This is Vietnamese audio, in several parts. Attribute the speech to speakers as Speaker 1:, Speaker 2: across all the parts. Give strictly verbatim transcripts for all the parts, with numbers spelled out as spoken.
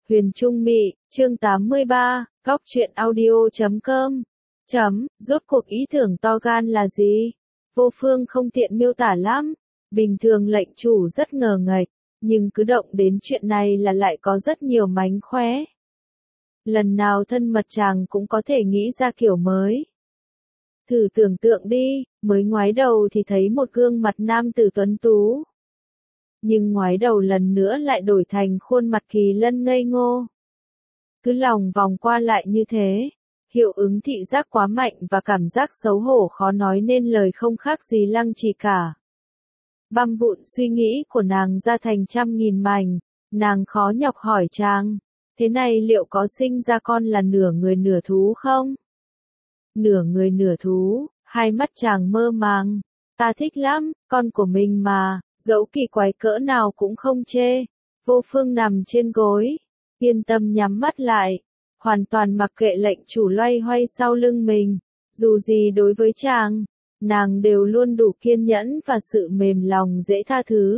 Speaker 1: Huyền Trung Mị, chương tám mươi ba, góc truyện audio chấm com. Chấm, rốt cuộc ý tưởng to gan là gì? Vô Phương không tiện miêu tả lắm. Bình thường lệnh chủ rất ngờ nghệch, nhưng cứ động đến chuyện này là lại có rất nhiều mánh khóe. Lần nào thân mật chàng cũng có thể nghĩ ra kiểu mới. Thử tưởng tượng đi, mới ngoái đầu thì thấy một gương mặt nam tử tuấn tú. Nhưng ngoái đầu lần nữa lại đổi thành khuôn mặt Kỳ Lân ngây ngô. Cứ lòng vòng qua lại như thế, hiệu ứng thị giác quá mạnh và cảm giác xấu hổ khó nói nên lời không khác gì Lăng Trì cả. Băm vụn suy nghĩ của nàng ra thành trăm nghìn mảnh, nàng khó nhọc hỏi chàng, thế này liệu có sinh ra con là nửa người nửa thú không? Nửa người nửa thú, hai mắt chàng mơ màng, ta thích lắm, con của mình mà. Dẫu kỳ quái cỡ nào cũng không chê. Vô Phương nằm trên gối, yên tâm nhắm mắt lại, hoàn toàn mặc kệ lệnh chủ loay hoay sau lưng mình. Dù gì đối với chàng, nàng đều luôn đủ kiên nhẫn và sự mềm lòng dễ tha thứ.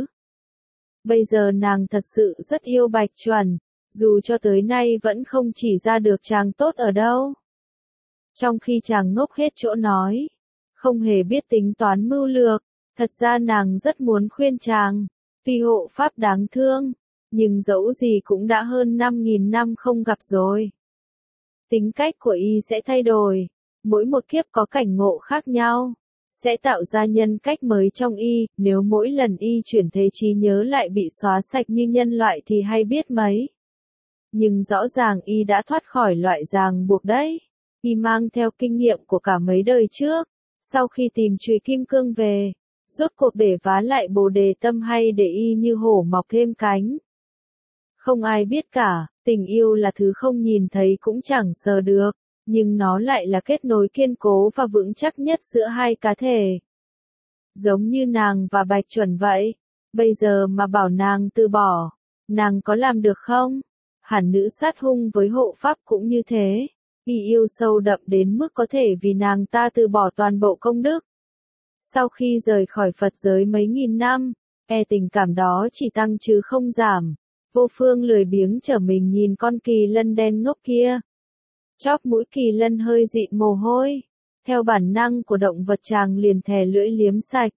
Speaker 1: Bây giờ nàng thật sự rất yêu Bạch Chuẩn, dù cho tới nay vẫn không chỉ ra được chàng tốt ở đâu. Trong khi chàng ngốc hết chỗ nói, không hề biết tính toán mưu lược. Thật ra nàng rất muốn khuyên chàng, tuy hộ pháp đáng thương, nhưng dẫu gì cũng đã hơn năm nghìn năm không gặp rồi. Tính cách của y sẽ thay đổi, mỗi một kiếp có cảnh ngộ khác nhau, sẽ tạo ra nhân cách mới trong y, nếu mỗi lần y chuyển thế trí nhớ lại bị xóa sạch như nhân loại thì hay biết mấy. Nhưng rõ ràng y đã thoát khỏi loại ràng buộc đấy, y mang theo kinh nghiệm của cả mấy đời trước, sau khi tìm chùy kim cương về. Rốt cuộc để vá lại bồ đề tâm hay để y như hổ mọc thêm cánh. Không ai biết cả, tình yêu là thứ không nhìn thấy cũng chẳng sờ được, nhưng nó lại là kết nối kiên cố và vững chắc nhất giữa hai cá thể. Giống như nàng và Bạch Chuẩn vậy, bây giờ mà bảo nàng từ bỏ, nàng có làm được không? Hẳn nữ sát hung với hộ pháp cũng như thế, y yêu sâu đậm đến mức có thể vì nàng ta từ bỏ toàn bộ công đức. Sau khi rời khỏi Phật giới mấy nghìn năm, e tình cảm đó chỉ tăng chứ không giảm. Vô Phương lười biếng trở mình nhìn con kỳ lân đen ngốc kia. Chóp mũi kỳ lân hơi dịn mồ hôi. Theo bản năng của động vật chàng liền thè lưỡi liếm sạch.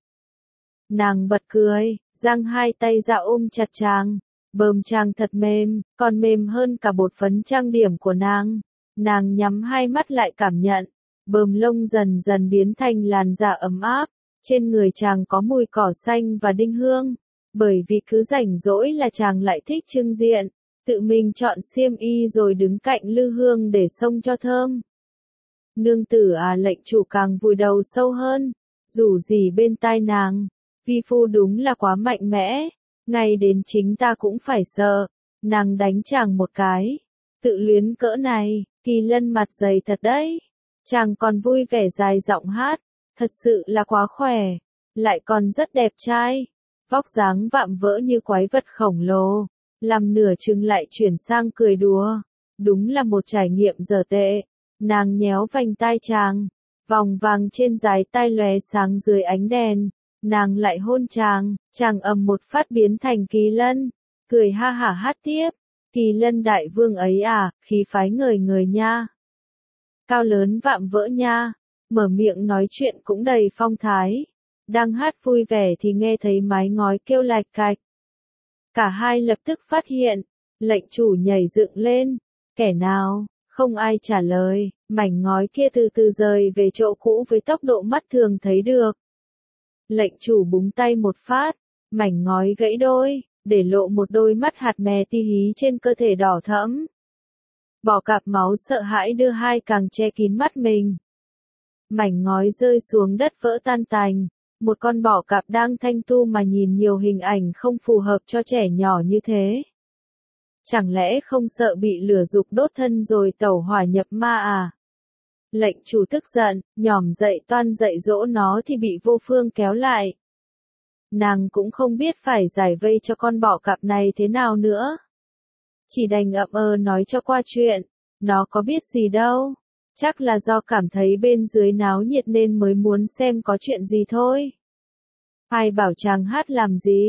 Speaker 1: Nàng bật cười, giang hai tay ra ôm chặt chàng. Bờm chàng thật mềm, còn mềm hơn cả bột phấn trang điểm của nàng. Nàng nhắm hai mắt lại cảm nhận. Bờm lông dần dần biến thành làn da ấm áp. Trên người chàng có mùi cỏ xanh và đinh hương, bởi vì cứ rảnh rỗi là chàng lại thích trưng diện, tự mình chọn xiêm y rồi đứng cạnh lư hương để xông cho thơm. Nương tử à, lệnh chủ càng vùi đầu sâu hơn, dù gì bên tai nàng, vi phu đúng là quá mạnh mẽ, ngay đến chính ta cũng phải sợ, nàng đánh chàng một cái, tự luyến cỡ này, Kỳ Lân mặt dày thật đấy, chàng còn vui vẻ dài giọng hát. Thật sự là quá khỏe, lại còn rất đẹp trai, vóc dáng vạm vỡ như quái vật khổng lồ, làm nửa chừng lại chuyển sang cười đùa, đúng là một trải nghiệm dở tệ. Nàng nhéo vành tai chàng, vòng vàng trên dái tai lóe sáng dưới ánh đèn, nàng lại hôn chàng, chàng ầm một phát biến thành Kỳ Lân, cười ha hả hát tiếp, Kỳ Lân đại vương ấy à, khí phái ngời ngời nha, cao lớn vạm vỡ nha. Mở miệng nói chuyện cũng đầy phong thái. Đang hát vui vẻ thì nghe thấy mái ngói kêu lạch cạch. Cả hai lập tức phát hiện, lệnh chủ nhảy dựng lên. Kẻ nào? Không ai trả lời, mảnh ngói kia từ từ rời về chỗ cũ với tốc độ mắt thường thấy được. Lệnh chủ búng tay một phát, mảnh ngói gãy đôi, để lộ một đôi mắt hạt mè ti hí trên cơ thể đỏ thẫm. Bò cạp máu sợ hãi đưa hai càng che kín mắt mình. Mảnh ngói rơi xuống đất vỡ tan tành, một con bò cạp đang thanh tu mà nhìn nhiều hình ảnh không phù hợp cho trẻ nhỏ như thế. Chẳng lẽ không sợ bị lửa dục đốt thân rồi tẩu hỏa nhập ma à? Lệnh chủ tức giận, nhỏm dậy toan dạy dỗ nó thì bị Vô Phương kéo lại. Nàng cũng không biết phải giải vây cho con bò cạp này thế nào nữa. Chỉ đành ậm ờ nói cho qua chuyện, nó có biết gì đâu. Chắc là do cảm thấy bên dưới náo nhiệt nên mới muốn xem có chuyện gì thôi. Ai bảo chàng hát làm gì?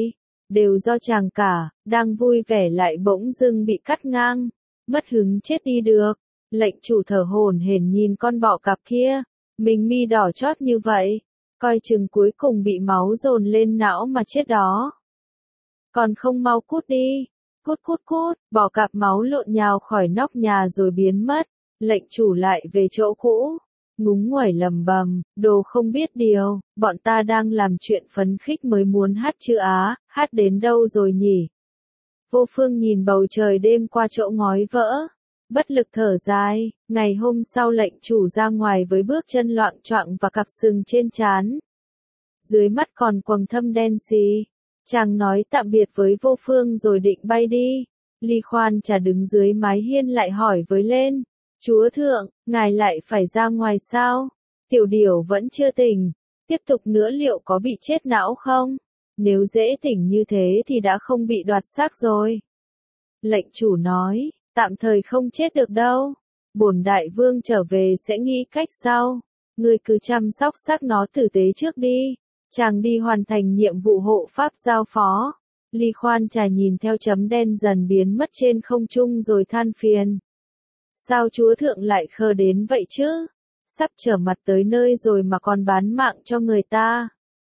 Speaker 1: đều do chàng cả, đang vui vẻ lại bỗng dưng bị cắt ngang, mất hứng chết đi được. Lệnh chủ thở hổn hển nhìn con bọ cạp kia, mình mi đỏ chót như vậy, coi chừng cuối cùng bị máu dồn lên não mà chết đó. Còn không mau cút đi, cút cút cút, bọ cạp máu lộn nhào khỏi nóc nhà rồi biến mất, lệnh chủ lại về chỗ cũ, ngúng nguẩy lầm bầm, đồ không biết điều, bọn ta đang làm chuyện phấn khích mới muốn hát chứ á, hát đến đâu rồi nhỉ? Vô Phương nhìn bầu trời đêm qua chỗ ngói vỡ, bất lực thở dài, ngày hôm sau lệnh chủ ra ngoài với bước chân loạng choạng và cặp sừng trên trán. Dưới mắt còn quầng thâm đen xì, chàng nói tạm biệt với Vô Phương rồi định bay đi. Ly Khoan Trà đứng dưới mái hiên lại hỏi với lên, chúa thượng, ngài lại phải ra ngoài sao? Tiểu điểu vẫn chưa tỉnh, tiếp tục nữa liệu có bị chết não không? Nếu dễ tỉnh như thế thì đã không bị đoạt xác rồi. Lệnh chủ nói, tạm thời không chết được đâu. Bổn đại vương trở về sẽ nghĩ cách sau. Ngươi cứ chăm sóc xác nó tử tế trước đi. Chàng đi hoàn thành nhiệm vụ hộ pháp giao phó. Ly Khoan Trà nhìn theo chấm đen dần biến mất trên không trung rồi than phiền. Sao chúa thượng lại khờ đến vậy chứ? Sắp trở mặt tới nơi rồi mà còn bán mạng cho người ta.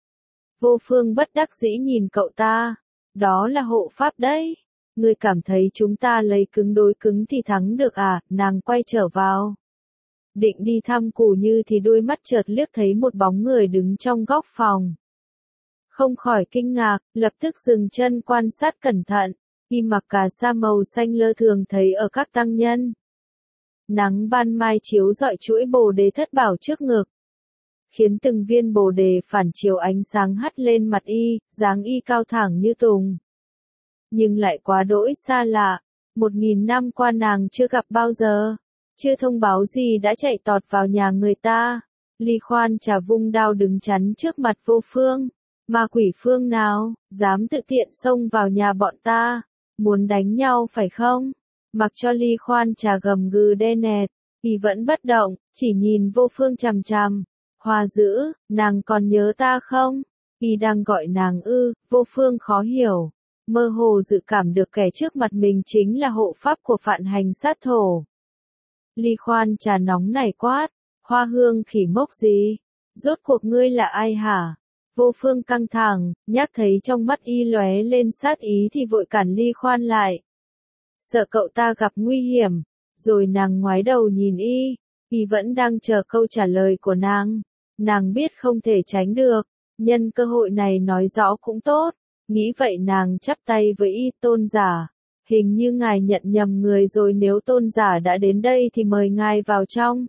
Speaker 1: Vô Phương bất đắc dĩ nhìn cậu ta. Đó là hộ pháp đấy. Ngươi cảm thấy chúng ta lấy cứng đối cứng thì thắng được à? Nàng quay trở vào. Định đi thăm Cù Như thì đôi mắt chợt liếc thấy một bóng người đứng trong góc phòng. Không khỏi kinh ngạc, lập tức dừng chân quan sát cẩn thận. Y mặc cà sa màu xanh lơ thường thấy ở các tăng nhân. Nắng ban mai chiếu rọi chuỗi bồ đề thất bảo trước ngực, khiến từng viên bồ đề phản chiếu ánh sáng hắt lên mặt y, dáng y cao thẳng như tùng. Nhưng lại quá đỗi xa lạ, một nghìn năm qua nàng chưa gặp bao giờ, chưa thông báo gì đã chạy tọt vào nhà người ta. Ly Khoan Trà vung đao đứng chắn trước mặt Vô Phương. Ma quỷ phương nào, dám tự tiện xông vào nhà bọn ta, muốn đánh nhau phải không? Mặc cho Ly Khoan Trà gầm gừ đe nẹt, y vẫn bất động, chỉ nhìn Vô Phương chằm chằm. Hoa dữ, nàng còn nhớ ta không? Y đang gọi nàng ư? Vô Phương khó hiểu, mơ hồ dự cảm được kẻ trước mặt mình chính là hộ pháp của Phạn Hành Sát Thổ. Ly Khoan Trà nóng nảy quát, Hoa Hương khỉ mốc gì? Rốt cuộc ngươi là ai hả? Vô Phương căng thẳng, nhắc thấy trong mắt y lóe lên sát ý thì vội cản Ly Khoan lại. Sợ cậu ta gặp nguy hiểm, rồi nàng ngoái đầu nhìn y, y vẫn đang chờ câu trả lời của nàng. Nàng biết không thể tránh được, nhân cơ hội này nói rõ cũng tốt, nghĩ vậy nàng chắp tay với y, tôn giả. Hình như ngài nhận nhầm người rồi, nếu tôn giả đã đến đây thì mời ngài vào trong.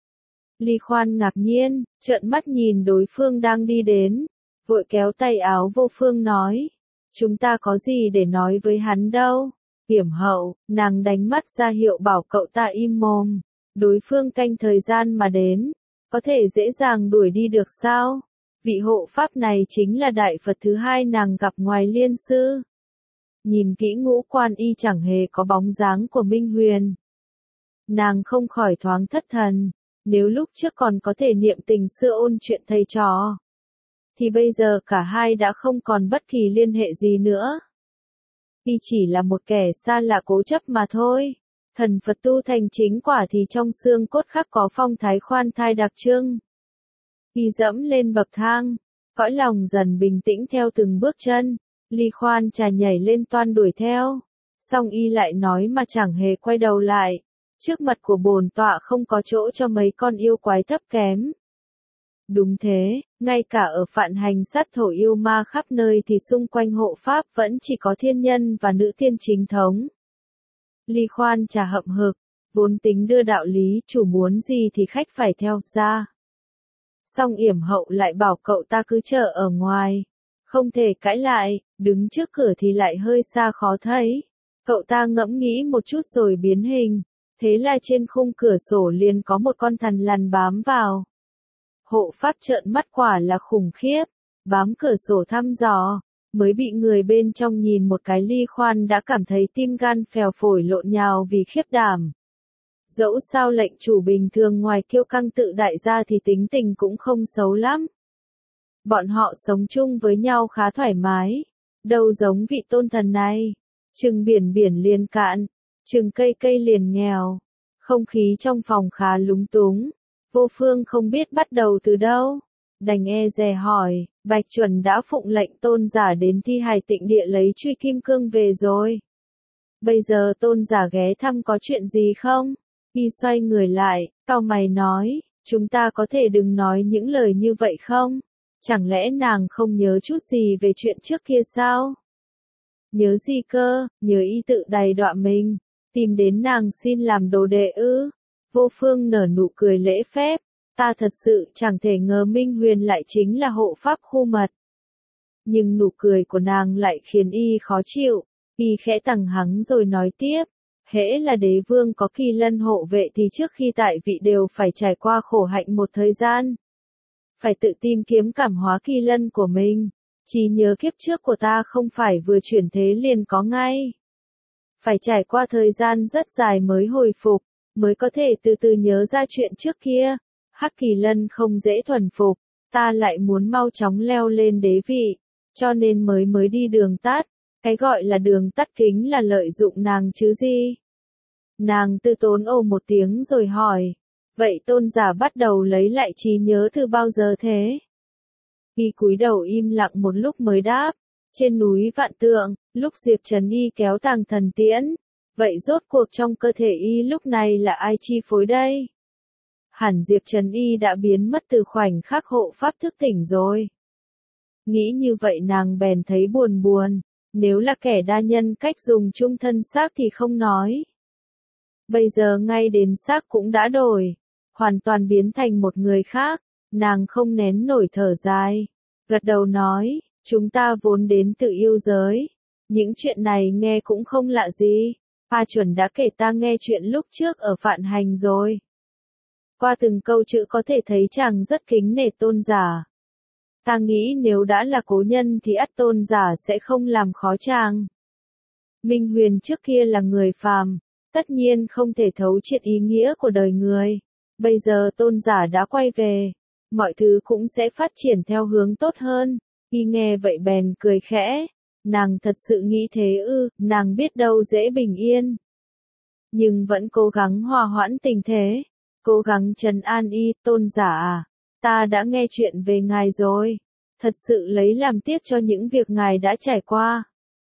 Speaker 1: Ly Khoan ngạc nhiên, trợn mắt nhìn đối phương đang đi đến, vội kéo tay áo Vô Phương nói, chúng ta có gì để nói với hắn đâu. Hiểm hậu, nàng đánh mắt ra hiệu bảo cậu ta im mồm, đối phương canh thời gian mà đến, có thể dễ dàng đuổi đi được sao? Vị hộ pháp này chính là đại Phật thứ hai nàng gặp ngoài Liên Sư. Nhìn kỹ ngũ quan y chẳng hề có bóng dáng của Minh Huyền. Nàng không khỏi thoáng thất thần, nếu lúc trước còn có thể niệm tình xưa ôn chuyện thầy trò, thì bây giờ cả hai đã không còn bất kỳ liên hệ gì nữa. Y chỉ là một kẻ xa lạ cố chấp mà thôi. Thần Phật tu thành chính quả thì trong xương cốt khắc có phong thái khoan thai đặc trưng. Y dẫm lên bậc thang, cõi lòng dần bình tĩnh theo từng bước chân. Ly Khoan Trà nhảy lên toan đuổi theo, xong y lại nói mà chẳng hề quay đầu lại. Trước mặt của bổn tọa không có chỗ cho mấy con yêu quái thấp kém. Đúng thế, ngay cả ở Phạn Hành Sát Thổ yêu ma khắp nơi thì xung quanh hộ pháp vẫn chỉ có thiên nhân và nữ tiên chính thống. Ly Khoan Trà hậm hực, vốn tính đưa đạo lý, chủ muốn gì thì khách phải theo ra. Song yểm hậu lại bảo cậu ta cứ chờ ở ngoài, không thể cãi lại, đứng trước cửa thì lại hơi xa khó thấy. Cậu ta ngẫm nghĩ một chút rồi biến hình, thế là trên khung cửa sổ liền có một con thằn lằn bám vào. Hộ pháp trợn mắt quả là khủng khiếp, bám cửa sổ thăm dò, mới bị người bên trong nhìn một cái. Ly Khoan đã cảm thấy tim gan phèo phổi lộn nhào vì khiếp đảm. Dẫu sao lệnh chủ bình thường ngoài kiêu căng tự đại ra thì tính tình cũng không xấu lắm. Bọn họ sống chung với nhau khá thoải mái, đâu giống vị tôn thần này. Chừng biển biển liền cạn, chừng cây cây liền nghèo. Không khí trong phòng khá lúng túng, Vô Phương không biết bắt đầu từ đâu. Đành e dè hỏi, Bạch Chuẩn đã phụng lệnh tôn giả đến thi hài Tịnh Địa lấy truy kim cương về rồi. Bây giờ tôn giả ghé thăm có chuyện gì không? Y xoay người lại, cau mày nói, chúng ta có thể đừng nói những lời như vậy không? Chẳng lẽ nàng không nhớ chút gì về chuyện trước kia sao? Nhớ gì cơ, nhớ y tự đày đọa mình, tìm đến nàng xin làm đồ đệ ư? Vô Phương nở nụ cười lễ phép, ta thật sự chẳng thể ngờ Minh Huyền lại chính là hộ pháp khu mật. Nhưng nụ cười của nàng lại khiến y khó chịu, y khẽ tằng hắng rồi nói tiếp, hễ là đế vương có Kỳ Lân hộ vệ thì trước khi tại vị đều phải trải qua khổ hạnh một thời gian. Phải tự tìm kiếm cảm hóa Kỳ Lân của mình. Chỉ nhớ kiếp trước của ta không phải vừa chuyển thế liền có ngay. Phải trải qua thời gian rất dài mới hồi phục, mới có thể từ từ nhớ ra chuyện trước kia. Hắc Kỳ Lân không dễ thuần phục, ta lại muốn mau chóng leo lên đế vị, cho nên mới mới đi đường tắt. Cái gọi là đường tắt kính là lợi dụng nàng chứ gì. Nàng tư tốn ồ một tiếng rồi hỏi, vậy tôn giả bắt đầu lấy lại trí nhớ từ bao giờ thế? Y cúi đầu im lặng một lúc mới đáp, trên núi Vạn Tượng, lúc Diệp Trần Y kéo Tàng Thần Tiễn, vậy rốt cuộc trong cơ thể Y lúc này là ai chi phối đây? Hẳn Diệp Trần Y đã biến mất từ khoảnh khắc hộ pháp thức tỉnh rồi. Nghĩ như vậy nàng bèn thấy buồn buồn, nếu là kẻ đa nhân cách dùng chung thân xác thì không nói. Bây giờ ngay đến xác cũng đã đổi, hoàn toàn biến thành một người khác. Nàng không nén nổi thở dài, gật đầu nói, chúng ta vốn đến từ yêu giới. Những chuyện này nghe cũng không lạ gì. A Chuẩn đã kể ta nghe chuyện lúc trước ở Vạn Hành rồi. Qua từng câu chữ có thể thấy chàng rất kính nể tôn giả. Ta nghĩ nếu đã là cố nhân thì ắt tôn giả sẽ không làm khó chàng. Minh Huyền trước kia là người phàm, tất nhiên không thể thấu triệt ý nghĩa của đời người. Bây giờ tôn giả đã quay về. Mọi thứ cũng sẽ phát triển theo hướng tốt hơn. Y nghe vậy bèn cười khẽ. Nàng thật sự nghĩ thế ư, nàng biết đâu dễ bình yên. Nhưng vẫn cố gắng hòa hoãn tình thế. Cố gắng trấn an y, tôn giả à. Ta đã nghe chuyện về ngài rồi. Thật sự lấy làm tiếc cho những việc ngài đã trải qua.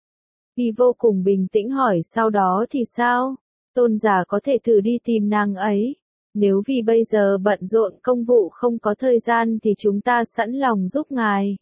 Speaker 1: Y vô cùng bình tĩnh hỏi sau đó thì sao? Tôn giả có thể thử đi tìm nàng ấy. Nếu vì bây giờ bận rộn công vụ không có thời gian thì chúng ta sẵn lòng giúp ngài.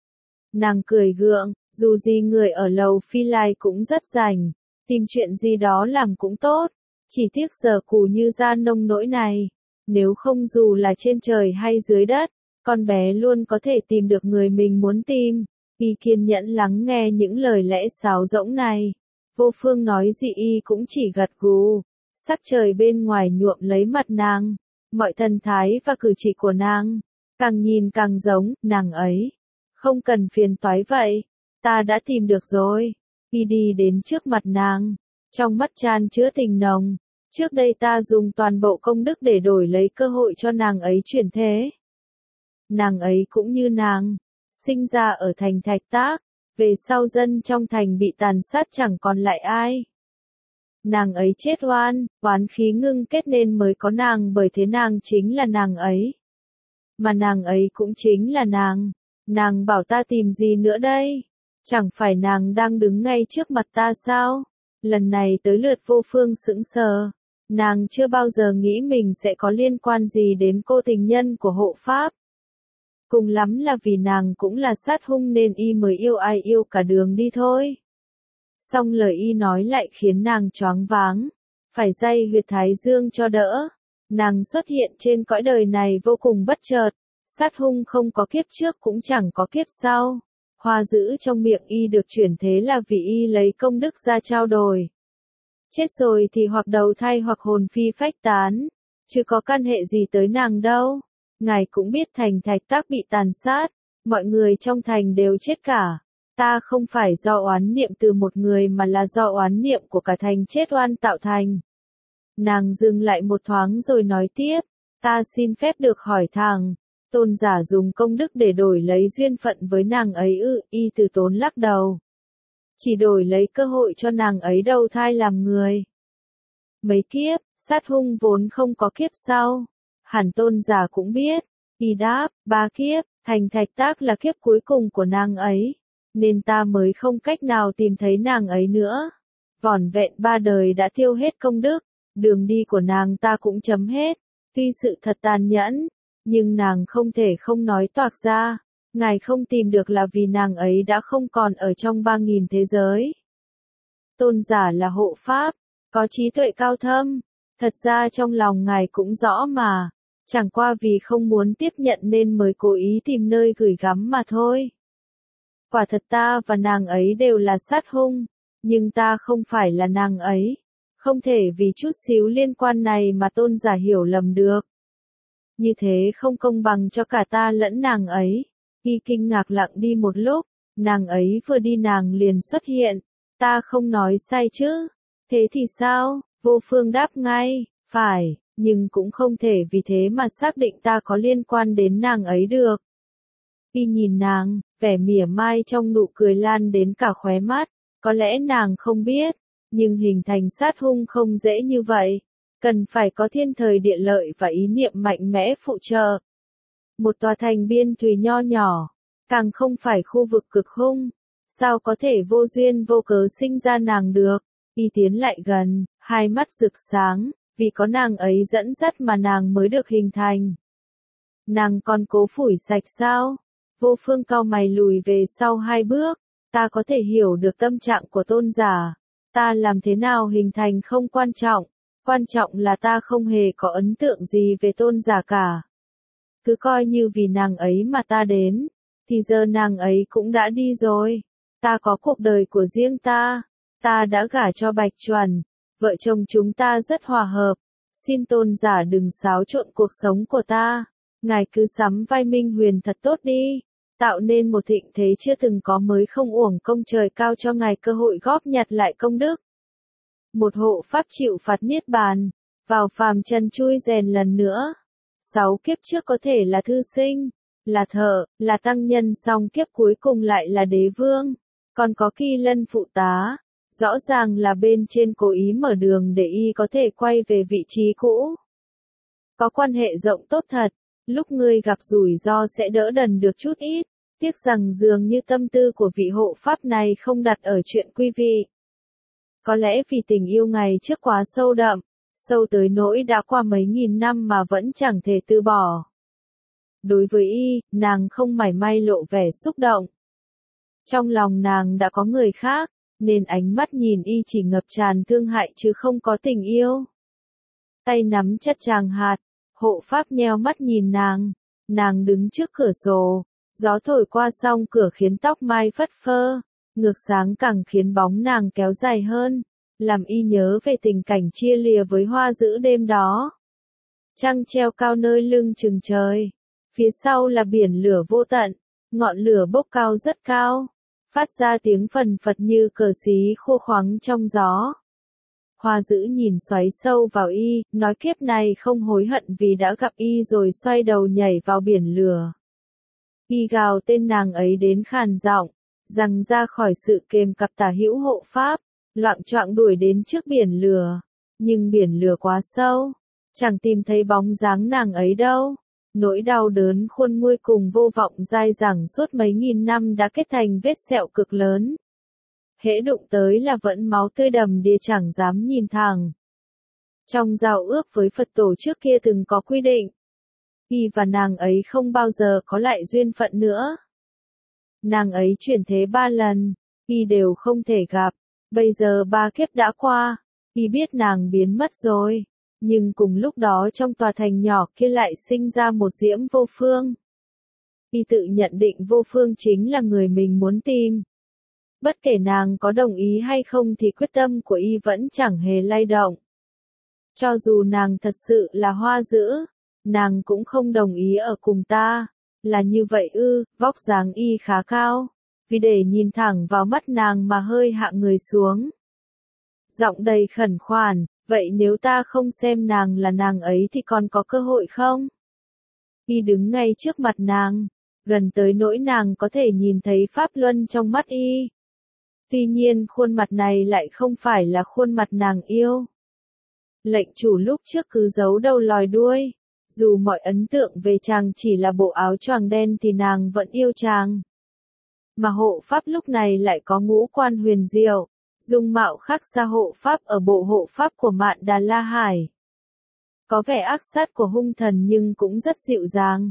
Speaker 1: Nàng cười gượng, dù gì người ở lầu Phi Lai cũng rất rảnh, tìm chuyện gì đó làm cũng tốt. Chỉ tiếc giờ cù như ra nông nỗi này. Nếu không dù là trên trời hay dưới đất, con bé luôn có thể tìm được người mình muốn tìm. Y kiên nhẫn lắng nghe những lời lẽ sáo rỗng này. Vô Phương nói gì y cũng chỉ gật gù. Sắc trời bên ngoài nhuộm lấy mặt nàng, mọi thần thái và cử chỉ của nàng, càng nhìn càng giống, nàng ấy. Không cần phiền toái vậy, ta đã tìm được rồi. Y đi đến trước mặt nàng, trong mắt chan chứa tình nồng. Trước đây ta dùng toàn bộ công đức để đổi lấy cơ hội cho nàng ấy chuyển thế. Nàng ấy cũng như nàng, sinh ra ở thành Thạch Tác, về sau dân trong thành bị tàn sát chẳng còn lại ai. Nàng ấy chết oan, oán khí ngưng kết nên mới có nàng, bởi thế nàng chính là nàng ấy. Mà nàng ấy cũng chính là nàng. Nàng bảo ta tìm gì nữa đây? Chẳng phải nàng đang đứng ngay trước mặt ta sao? Lần này tới lượt Vô Phương sững sờ. Nàng chưa bao giờ nghĩ mình sẽ có liên quan gì đến cô tình nhân của hộ pháp. Cùng lắm là vì nàng cũng là sát hung nên y mới yêu ai yêu cả đường đi thôi. Song lời y nói lại khiến nàng choáng váng, phải day huyệt thái dương cho đỡ. Nàng xuất hiện trên cõi đời này vô cùng bất chợt, sát hung không có kiếp trước cũng chẳng có kiếp sau. Hoa giữ trong miệng y được chuyển thế là vì y lấy công đức ra trao đổi. Chết rồi thì hoặc đầu thai hoặc hồn phi phách tán, chứ có căn hệ gì tới nàng đâu. Ngài cũng biết thành Thạch Tác bị tàn sát, mọi người trong thành đều chết cả. Ta không phải do oán niệm từ một người mà là do oán niệm của cả thành chết oan tạo thành. Nàng dừng lại một thoáng rồi nói tiếp, ta xin phép được hỏi thẳng, tôn giả dùng công đức để đổi lấy duyên phận với nàng ấy ư? Y từ tốn lắc đầu. chỉ đổi lấy cơ hội cho nàng ấy đầu thai làm người. Mấy kiếp, sát hung vốn không có kiếp sau. Hàn Tôn giả cũng biết, y đáp, ba kiếp, thành thạch tác là kiếp cuối cùng của nàng ấy, nên ta mới không cách nào tìm thấy nàng ấy nữa. Vỏn vẹn ba đời đã tiêu hết công đức, đường đi của nàng ta cũng chấm hết. Tuy sự thật tàn nhẫn, nhưng nàng không thể không nói toạc ra. Ngài không tìm được là vì nàng ấy đã không còn ở trong ba nghìn thế giới. Tôn giả là hộ pháp, có trí tuệ cao thâm. Thật ra trong lòng ngài cũng rõ mà, chẳng qua vì không muốn tiếp nhận nên mới cố ý tìm nơi gửi gắm mà thôi. Quả thật ta và nàng ấy đều là sát hung, nhưng ta không phải là nàng ấy. Không thể vì chút xíu liên quan này mà tôn giả hiểu lầm được. Như thế không công bằng cho cả ta lẫn nàng ấy. Y kinh ngạc lặng đi một lúc, nàng ấy vừa đi nàng liền xuất hiện. Ta không nói sai chứ? Thế thì sao? Vô Phương đáp ngay, phải, nhưng cũng không thể vì thế mà xác định ta có liên quan đến nàng ấy được. Y nhìn nàng, vẻ mỉa mai trong nụ cười lan đến cả khóe mắt, có lẽ nàng không biết, nhưng hình thành sát hung không dễ như vậy, cần phải có thiên thời địa lợi và ý niệm mạnh mẽ phụ trợ. Một tòa thành biên thùy nho nhỏ, càng không phải khu vực cực hung, sao có thể vô duyên vô cớ sinh ra nàng được. Y tiến lại gần, hai mắt rực sáng, vì có nàng ấy dẫn dắt mà nàng mới được hình thành. Nàng còn cố phủi sạch sao? Vô Phương cau mày lùi về sau hai bước, ta có thể hiểu được tâm trạng của tôn giả. Ta làm thế nào hình thành không quan trọng, quan trọng là ta không hề có ấn tượng gì về tôn giả cả. Cứ coi như vì nàng ấy mà ta đến, thì giờ nàng ấy cũng đã đi rồi. Ta có cuộc đời của riêng ta. Ta đã gả cho Bạch Chuẩn, vợ chồng chúng ta rất hòa hợp, xin tôn giả đừng xáo trộn cuộc sống của ta, ngài cứ sắm vai Minh Huyền thật tốt đi, tạo nên một thịnh thế chưa từng có mới không uổng công trời cao cho ngài cơ hội góp nhặt lại công đức. Một hộ pháp chịu phạt niết bàn, vào phàm trần chui rèn lần nữa. Sáu kiếp trước có thể là thư sinh, là thợ, là tăng nhân, song kiếp cuối cùng lại là đế vương, còn có Kỳ Lân phụ tá. Rõ ràng là bên trên cố ý mở đường để y có thể quay về vị trí cũ. Có quan hệ rộng tốt thật, lúc ngươi gặp rủi ro sẽ đỡ đần được chút ít, tiếc rằng dường như tâm tư của vị hộ pháp này không đặt ở chuyện quý vị. Có lẽ vì tình yêu ngày trước quá sâu đậm, sâu tới nỗi đã qua mấy nghìn năm mà vẫn chẳng thể từ bỏ. Đối với y, nàng không mảy may lộ vẻ xúc động. Trong lòng nàng đã có người khác, nên ánh mắt nhìn y chỉ ngập tràn thương hại chứ không có tình yêu. Tay nắm chặt tràng hạt, hộ pháp nheo mắt nhìn nàng, nàng đứng trước cửa sổ, gió thổi qua song cửa khiến tóc mai phất phơ, ngược sáng càng khiến bóng nàng kéo dài hơn, làm y nhớ về tình cảnh chia lìa với hoa dữ đêm đó. Trăng treo cao nơi lưng chừng trời, phía sau là biển lửa vô tận, ngọn lửa bốc cao rất cao, phát ra tiếng phần phật như cờ xí khô khoắng trong gió. Hoa dữ nhìn xoáy sâu vào y, nói kiếp này không hối hận vì đã gặp y rồi xoay đầu nhảy vào biển lửa. Y gào tên nàng ấy đến khàn giọng, rằng ra khỏi sự kềm cặp tả hữu hộ pháp, loạng choạng đuổi đến trước biển lửa. Nhưng biển lửa quá sâu, chẳng tìm thấy bóng dáng nàng ấy đâu. Nỗi đau đớn khôn nguôi cùng vô vọng dai dẳng suốt mấy nghìn năm đã kết thành vết sẹo cực lớn. Hễ đụng tới là vẫn máu tươi đầm đìa chẳng dám nhìn thẳng. Trong giao ước với Phật tổ trước kia từng có quy định, y và nàng ấy không bao giờ có lại duyên phận nữa. Nàng ấy chuyển thế ba lần, y đều không thể gặp, bây giờ ba kiếp đã qua, y biết nàng biến mất rồi. Nhưng cùng lúc đó trong tòa thành nhỏ kia lại sinh ra một Diễm Vô Phương. Y tự nhận định Vô Phương chính là người mình muốn tìm. Bất kể nàng có đồng ý hay không thì quyết tâm của y vẫn chẳng hề lay động. Cho dù nàng thật sự là hoa dữ, nàng cũng không đồng ý ở cùng ta. Là như vậy ư? Vóc dáng y khá cao, vì để nhìn thẳng vào mắt nàng mà hơi hạ người xuống. Giọng đầy khẩn khoản, vậy nếu ta không xem nàng là nàng ấy thì còn có cơ hội không? Y đứng ngay trước mặt nàng, gần tới nỗi nàng có thể nhìn thấy pháp luân trong mắt y. Tuy nhiên khuôn mặt này lại không phải là khuôn mặt nàng yêu. Lệnh chủ lúc trước cứ giấu đầu lòi đuôi. Dù mọi ấn tượng về chàng chỉ là bộ áo choàng đen thì nàng vẫn yêu chàng. Mà hộ pháp lúc này lại có ngũ quan huyền diệu, dung mạo khác xa hộ pháp ở bộ hộ pháp của Mạn Đà La Hải. Có vẻ ác sát của hung thần nhưng cũng rất dịu dàng.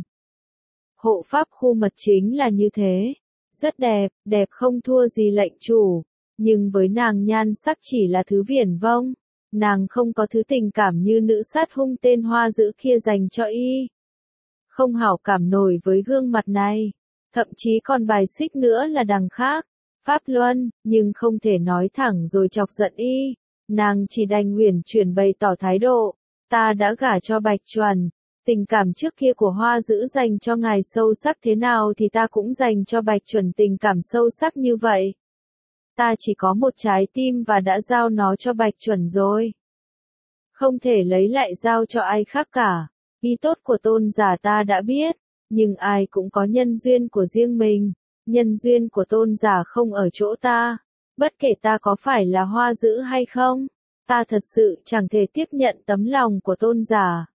Speaker 1: Hộ pháp khu mật chính là như thế. Rất đẹp, đẹp không thua gì lệnh chủ. Nhưng với nàng nhan sắc chỉ là thứ viển vông. Nàng không có thứ tình cảm như nữ sát hung tên hoa dữ kia dành cho y. Không hảo cảm nổi với gương mặt này. Thậm chí còn bài xích nữa là đằng khác. Pháp luân, nhưng không thể nói thẳng rồi chọc giận y. Nàng chỉ đành uyển chuyển bày tỏ thái độ. Ta đã gả cho Bạch Chuẩn. Tình cảm trước kia của Hoa Dữ dành cho ngài sâu sắc thế nào thì ta cũng dành cho Bạch Chuẩn tình cảm sâu sắc như vậy. Ta chỉ có một trái tim và đã giao nó cho Bạch Chuẩn rồi. Không thể lấy lại giao cho ai khác cả. Ý tốt của tôn giả ta đã biết, nhưng ai cũng có nhân duyên của riêng mình. Nhân duyên của tôn giả không ở chỗ ta. Bất kể ta có phải là Hoa Dữ hay không, ta thật sự chẳng thể tiếp nhận tấm lòng của tôn giả.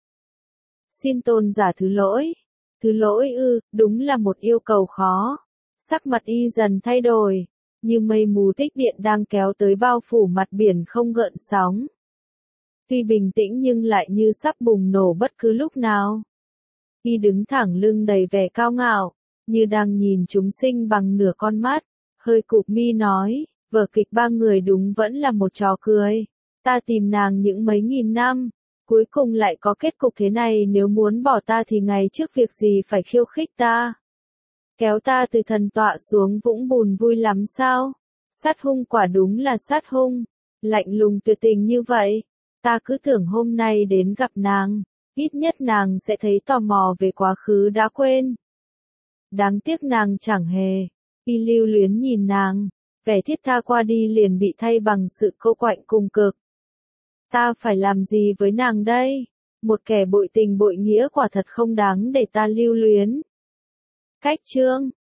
Speaker 1: Xin tôn giả thứ lỗi. Thứ lỗi ư, đúng là một yêu cầu khó. Sắc mặt y dần thay đổi, như mây mù tích điện đang kéo tới bao phủ mặt biển không gợn sóng. Tuy bình tĩnh nhưng lại như sắp bùng nổ bất cứ lúc nào. Y đứng thẳng lưng đầy vẻ cao ngạo, như đang nhìn chúng sinh bằng nửa con mắt, hơi cụp mi nói, vở kịch ba người đúng vẫn là một trò cười. Ta tìm nàng những mấy nghìn năm, cuối cùng lại có kết cục thế này. Nếu muốn bỏ ta thì ngày trước việc gì phải khiêu khích ta. Kéo ta từ thần tọa xuống vũng bùn vui lắm sao? Sát hung quả đúng là sát hung, lạnh lùng tuyệt tình như vậy. Ta cứ tưởng hôm nay đến gặp nàng, ít nhất nàng sẽ thấy tò mò về quá khứ đã quên. Đáng tiếc nàng chẳng hề. Y lưu luyến nhìn nàng, vẻ thiết tha qua đi liền bị thay bằng sự cô quạnh cùng cực. Ta phải làm gì với nàng đây? Một kẻ bội tình bội nghĩa quả thật không đáng để ta lưu luyến. Cách chương